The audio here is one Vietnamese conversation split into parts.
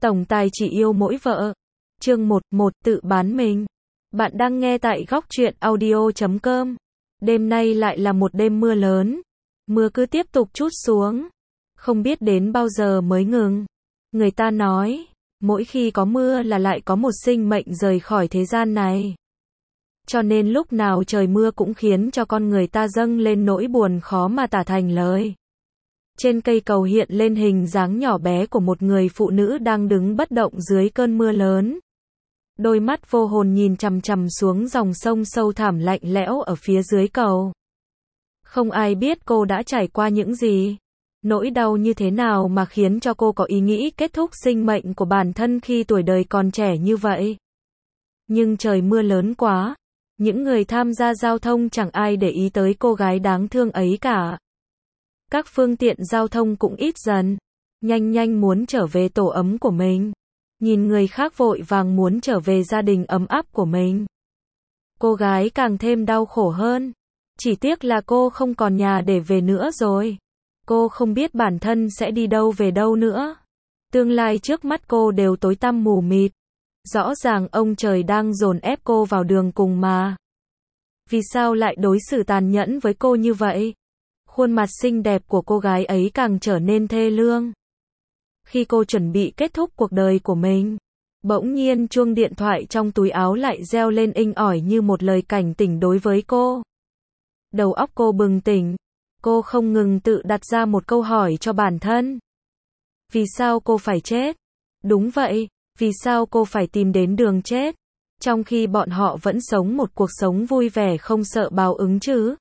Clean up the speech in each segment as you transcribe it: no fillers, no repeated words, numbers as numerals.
Tổng tài chỉ yêu mỗi vợ. Chương 1, tự bán mình. Bạn đang nghe tại góc truyện audio.com. Đêm nay lại là một đêm mưa lớn. Mưa cứ tiếp tục trút xuống. Không biết đến bao giờ mới ngừng. Người ta nói, mỗi khi có mưa là lại có một sinh mệnh rời khỏi thế gian này. Cho nên lúc nào trời mưa cũng khiến cho con người ta dâng lên nỗi buồn khó mà tả thành lời. Trên cây cầu hiện lên hình dáng nhỏ bé của một người phụ nữ đang đứng bất động dưới cơn mưa lớn. Đôi mắt vô hồn nhìn chằm chằm xuống dòng sông sâu thẳm lạnh lẽo ở phía dưới cầu. Không ai biết cô đã trải qua những gì, nỗi đau như thế nào mà khiến cho cô có ý nghĩ kết thúc sinh mệnh của bản thân khi tuổi đời còn trẻ như vậy. Nhưng trời mưa lớn quá, những người tham gia giao thông chẳng ai để ý tới cô gái đáng thương ấy cả. Các phương tiện giao thông cũng ít dần, nhanh muốn trở về tổ ấm của mình. Nhìn người khác vội vàng muốn trở về gia đình ấm áp của mình. Cô gái càng thêm đau khổ hơn. Chỉ tiếc là cô không còn nhà để về nữa rồi. Cô không biết bản thân sẽ đi đâu về đâu nữa. Tương lai trước mắt cô đều tối tăm mù mịt. Rõ ràng ông trời đang dồn ép cô vào đường cùng mà. Vì sao lại đối xử tàn nhẫn với cô như vậy? Khuôn mặt xinh đẹp của cô gái ấy càng trở nên thê lương. Khi cô chuẩn bị kết thúc cuộc đời của mình, bỗng nhiên chuông điện thoại trong túi áo lại reo lên inh ỏi như một lời cảnh tỉnh đối với cô. Đầu óc cô bừng tỉnh, cô không ngừng tự đặt ra một câu hỏi cho bản thân. Vì sao cô phải chết? Đúng vậy, vì sao cô phải tìm đến đường chết, trong khi bọn họ vẫn sống một cuộc sống vui vẻ không sợ báo ứng chứ?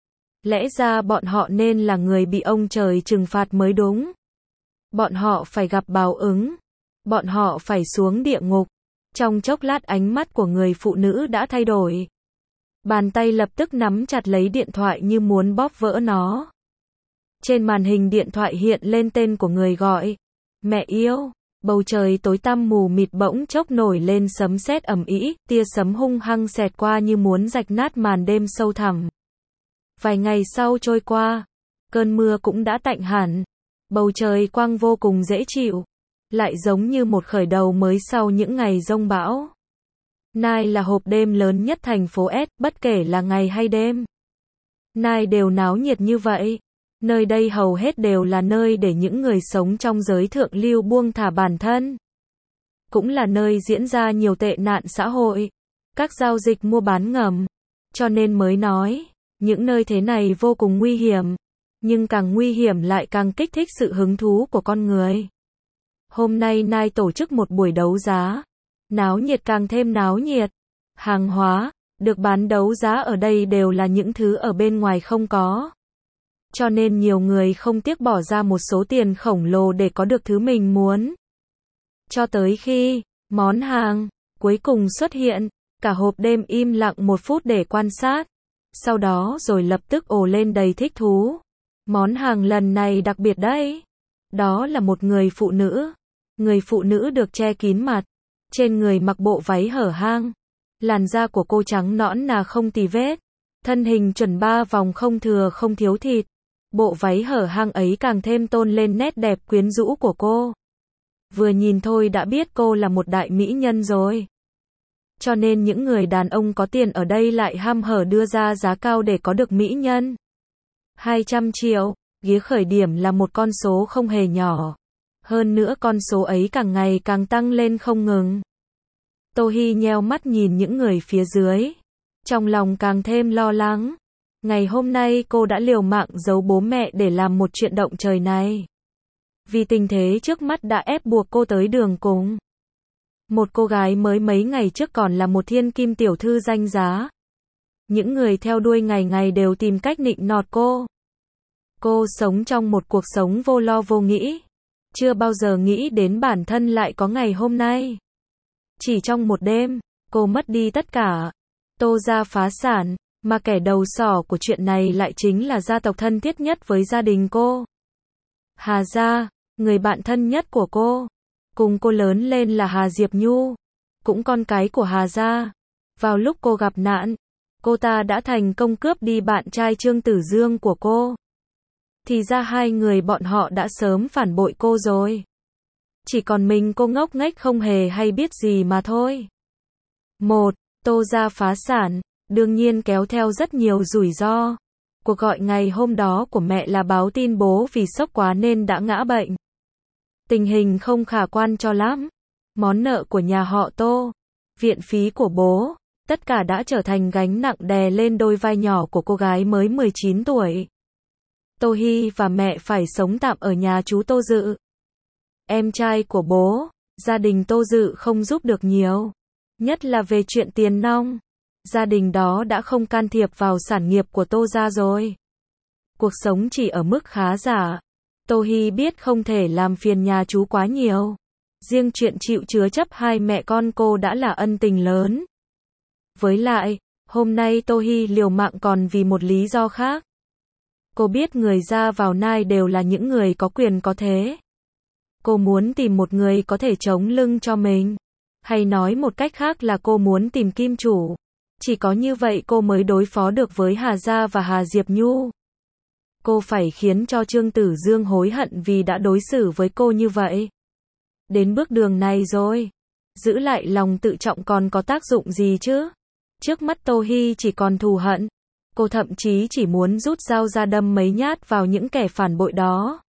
Lẽ ra bọn họ nên là người bị ông trời trừng phạt mới đúng. Bọn họ phải gặp báo ứng. Bọn họ phải xuống địa ngục. Trong chốc lát ánh mắt của người phụ nữ đã thay đổi. Bàn tay lập tức nắm chặt lấy điện thoại như muốn bóp vỡ nó. Trên màn hình điện thoại hiện lên tên của người gọi. Mẹ yêu. Bầu trời tối tăm mù mịt bỗng chốc nổi lên sấm sét ầm ĩ, tia sấm hung hăng xẹt qua như muốn rạch nát màn đêm sâu thẳm. Vài ngày sau trôi qua, cơn mưa cũng đã tạnh hẳn. Bầu trời quang vô cùng dễ chịu, lại giống như một khởi đầu mới sau những ngày giông bão. Nay là hộp đêm lớn nhất thành phố S, bất kể là ngày hay đêm. Nay đều náo nhiệt như vậy. Nơi đây hầu hết đều là nơi để những người sống trong giới thượng lưu buông thả bản thân. Cũng là nơi diễn ra nhiều tệ nạn xã hội, các giao dịch mua bán ngầm. Cho nên mới nói, những nơi thế này vô cùng nguy hiểm. Nhưng càng nguy hiểm lại càng kích thích sự hứng thú của con người. Hôm nay Nai tổ chức một buổi đấu giá. Náo nhiệt càng thêm náo nhiệt. Hàng hóa được bán đấu giá ở đây đều là những thứ ở bên ngoài không có. Cho nên nhiều người không tiếc bỏ ra một số tiền khổng lồ để có được thứ mình muốn. Cho tới khi món hàng cuối cùng xuất hiện, cả hộp đêm im lặng một phút để quan sát. Sau đó rồi lập tức ồ lên đầy thích thú. Món hàng lần này đặc biệt đấy. Đó là một người phụ nữ. Người phụ nữ được che kín mặt. Trên người mặc bộ váy hở hang. Làn da của cô trắng nõn nà không tì vết. Thân hình chuẩn 3 vòng không thừa không thiếu thịt. Bộ váy hở hang ấy càng thêm tôn lên nét đẹp quyến rũ của cô. Vừa nhìn thôi đã biết cô là một đại mỹ nhân rồi. Cho nên những người đàn ông có tiền ở đây lại ham hở đưa ra giá cao để có được mỹ nhân. 200 triệu, ghế khởi điểm là một con số không hề nhỏ. Hơn nữa con số ấy càng ngày càng tăng lên không ngừng. Tô Hi nheo mắt nhìn những người phía dưới. Trong lòng càng thêm lo lắng. Ngày hôm nay cô đã liều mạng giấu bố mẹ để làm một chuyện động trời này. Vì tình thế trước mắt đã ép buộc cô tới đường cùng. Một cô gái mới mấy ngày trước còn là một thiên kim tiểu thư danh giá. Những người theo đuôi ngày ngày đều tìm cách nịnh nọt cô. Cô sống trong một cuộc sống vô lo vô nghĩ. Chưa bao giờ nghĩ đến bản thân lại có ngày hôm nay. Chỉ trong một đêm, cô mất đi tất cả. Tô gia phá sản, mà kẻ đầu sỏ của chuyện này lại chính là gia tộc thân thiết nhất với gia đình cô. Hà gia, người bạn thân nhất của cô. Cùng cô lớn lên là Hà Diệp Nhu, cũng con cái của Hà gia. Vào lúc cô gặp nạn, cô ta đã thành công cướp đi bạn trai Trương Tử Dương của cô. Thì ra hai người bọn họ đã sớm phản bội cô rồi. Chỉ còn mình cô ngốc nghếch không hề hay biết gì mà thôi. Một, Tô gia phá sản, đương nhiên kéo theo rất nhiều rủi ro. Cuộc gọi ngày hôm đó của mẹ là báo tin bố vì sốc quá nên đã ngã bệnh. Tình hình không khả quan cho lắm. Món nợ của nhà họ Tô, viện phí của bố, tất cả đã trở thành gánh nặng đè lên đôi vai nhỏ của cô gái mới 19 tuổi. Tô Hy và mẹ phải sống tạm ở nhà chú Tô Dự. Em trai của bố, gia đình Tô Dự không giúp được nhiều. Nhất là về chuyện tiền nong. Gia đình đó đã không can thiệp vào sản nghiệp của Tô gia rồi. Cuộc sống chỉ ở mức khá giả. Tô Hy biết không thể làm phiền nhà chú quá nhiều. Riêng chuyện chịu chứa chấp hai mẹ con cô đã là ân tình lớn. Với lại, hôm nay Tô Hy liều mạng còn vì một lý do khác. Cô biết người ra vào Nai đều là những người có quyền có thế. Cô muốn tìm một người có thể chống lưng cho mình. Hay nói một cách khác là cô muốn tìm kim chủ. Chỉ có như vậy cô mới đối phó được với Hà Gia và Hà Diệp Nhu. Cô phải khiến cho Trương Tử Dương hối hận vì đã đối xử với cô như vậy. Đến bước đường này rồi. Giữ lại lòng tự trọng còn có tác dụng gì chứ? Trước mắt Tô Hy chỉ còn thù hận. Cô thậm chí chỉ muốn rút dao ra đâm mấy nhát vào những kẻ phản bội đó.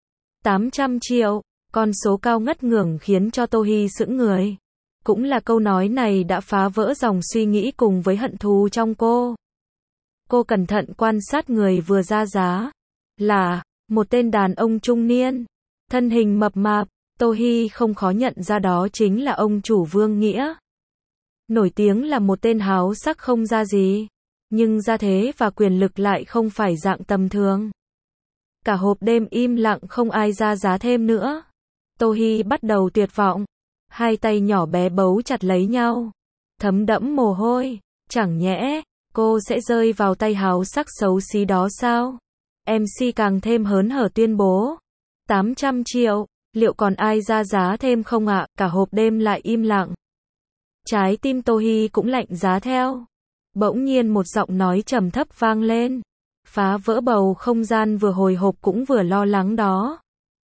800 triệu, con số cao ngất ngưởng khiến cho Tô Hy sững người. Cũng là câu nói này đã phá vỡ dòng suy nghĩ cùng với hận thù trong cô. Cô cẩn thận quan sát người vừa ra giá. Là một tên đàn ông trung niên, thân hình mập mạp. Tô Hy không khó nhận ra đó chính là ông chủ Vương Nghĩa. Nổi tiếng là một tên háo sắc không ra gì. Nhưng gia thế và quyền lực lại không phải dạng tầm thường. Cả hộp đêm im lặng không ai ra giá thêm nữa. Tô Hy bắt đầu tuyệt vọng. Hai tay nhỏ bé bấu chặt lấy nhau. Thấm đẫm mồ hôi. Chẳng nhẽ, cô sẽ rơi vào tay háo sắc xấu xí đó sao? MC càng thêm hớn hở tuyên bố. 800 triệu, liệu còn ai ra giá thêm không ạ? Cả hộp đêm lại im lặng. Trái tim Tô Hy cũng lạnh giá theo. Bỗng nhiên một giọng nói trầm thấp vang lên. Phá vỡ bầu không gian vừa hồi hộp cũng vừa lo lắng đó.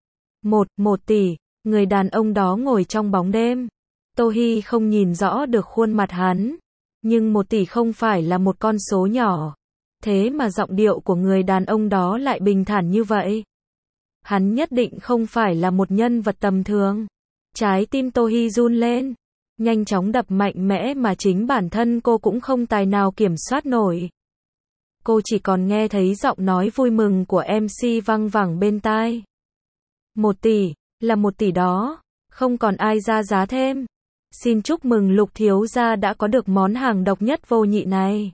1 tỷ, người đàn ông đó ngồi trong bóng đêm. Tô Hy không nhìn rõ được khuôn mặt hắn. Nhưng 1 tỷ không phải là một con số nhỏ. Thế mà giọng điệu của người đàn ông đó lại bình thản như vậy. Hắn nhất định không phải là một nhân vật tầm thường. Trái tim Tô Hy run lên. Nhanh chóng đập mạnh mẽ mà chính bản thân cô cũng không tài nào kiểm soát nổi. Cô chỉ còn nghe thấy giọng nói vui mừng của MC văng vẳng bên tai. 1 tỷ, là 1 tỷ đó, không còn ai ra giá thêm. Xin chúc mừng Lục thiếu gia đã có được món hàng độc nhất vô nhị này.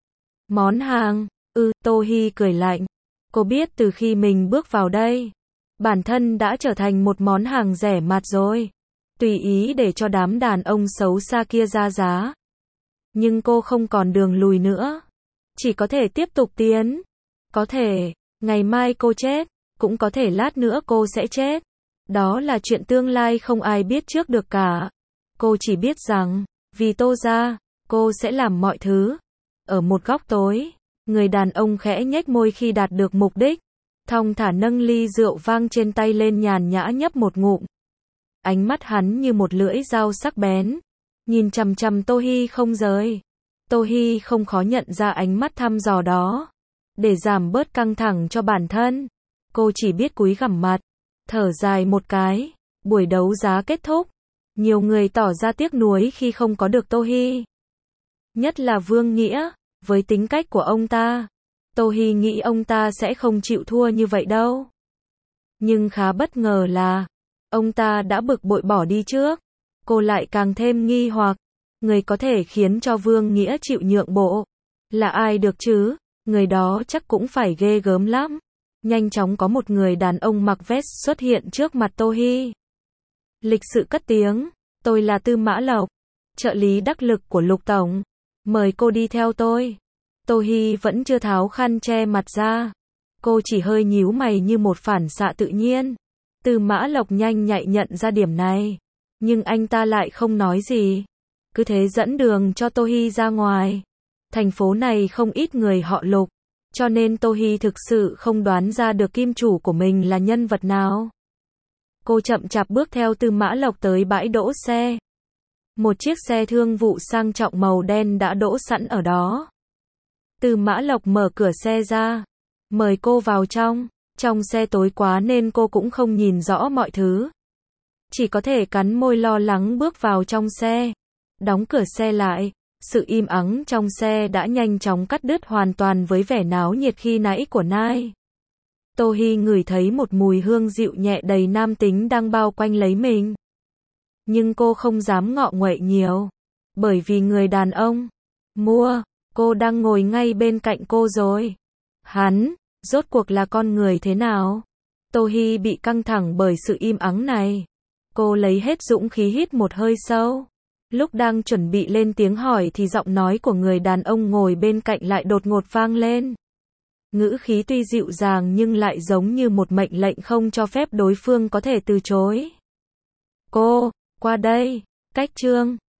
Món hàng? Tô Hy cười lạnh. Cô biết từ khi mình bước vào đây, bản thân đã trở thành một món hàng rẻ mạt rồi. Tùy ý để cho đám đàn ông xấu xa kia ra giá. Nhưng cô không còn đường lùi nữa. Chỉ có thể tiếp tục tiến. Có thể, ngày mai cô chết, cũng có thể lát nữa cô sẽ chết. Đó là chuyện tương lai không ai biết trước được cả. Cô chỉ biết rằng, vì Tô gia, cô sẽ làm mọi thứ. Ở một góc tối, người đàn ông khẽ nhếch môi khi đạt được mục đích. Thong thả nâng ly rượu vang trên tay lên nhàn nhã nhấp một ngụm. Ánh mắt hắn như một lưỡi dao sắc bén. Nhìn chằm chằm Tô Hy không rời. Tô Hy không khó nhận ra ánh mắt thăm dò đó. Để giảm bớt căng thẳng cho bản thân, cô chỉ biết cúi gằm mặt, thở dài một cái. Buổi đấu giá kết thúc. Nhiều người tỏ ra tiếc nuối khi không có được Tô Hy. Nhất là Vương Nghĩa, với tính cách của ông ta. Tô Hy nghĩ ông ta sẽ không chịu thua như vậy đâu. Nhưng khá bất ngờ là, ông ta đã bực bội bỏ đi trước. Cô lại càng thêm nghi hoặc, người có thể khiến cho Vương Nghĩa chịu nhượng bộ. Là ai được chứ? Người đó chắc cũng phải ghê gớm lắm. Nhanh chóng có một người đàn ông mặc vest xuất hiện trước mặt Tô Hy. Lịch sự cất tiếng, tôi là Tư Mã Lộc, trợ lý đắc lực của Lục Tổng. Mời cô đi theo tôi. Tô Hy vẫn chưa tháo khăn che mặt ra. Cô chỉ hơi nhíu mày như một phản xạ tự nhiên. Tư Mã Lộc nhanh nhạy nhận ra điểm này. Nhưng anh ta lại không nói gì. Cứ thế dẫn đường cho Tô Hy ra ngoài. Thành phố này không ít người họ Lục. Cho nên Tô Hy thực sự không đoán ra được kim chủ của mình là nhân vật nào. Cô chậm chạp bước theo Tư Mã Lộc tới bãi đỗ xe. Một chiếc xe thương vụ sang trọng màu đen đã đỗ sẵn ở đó. Tư Mã Lộc mở cửa xe ra, mời cô vào trong. Trong xe tối quá nên cô cũng không nhìn rõ mọi thứ. Chỉ có thể cắn môi lo lắng bước vào trong xe. Đóng cửa xe lại, sự im ắng trong xe đã nhanh chóng cắt đứt hoàn toàn với vẻ náo nhiệt khi nãy của Nai. Tô Hi ngửi thấy một mùi hương dịu nhẹ đầy nam tính đang bao quanh lấy mình. Nhưng cô không dám ngọ nguậy nhiều, bởi vì người đàn ông cô đang ngồi ngay bên cạnh cô rồi. Hắn, rốt cuộc là con người thế nào? Tô Hi bị căng thẳng bởi sự im ắng này. Cô lấy hết dũng khí hít một hơi sâu. Lúc đang chuẩn bị lên tiếng hỏi thì giọng nói của người đàn ông ngồi bên cạnh lại đột ngột vang lên. Ngữ khí tuy dịu dàng nhưng lại giống như một mệnh lệnh không cho phép đối phương có thể từ chối. Cô, qua đây, cách Trương.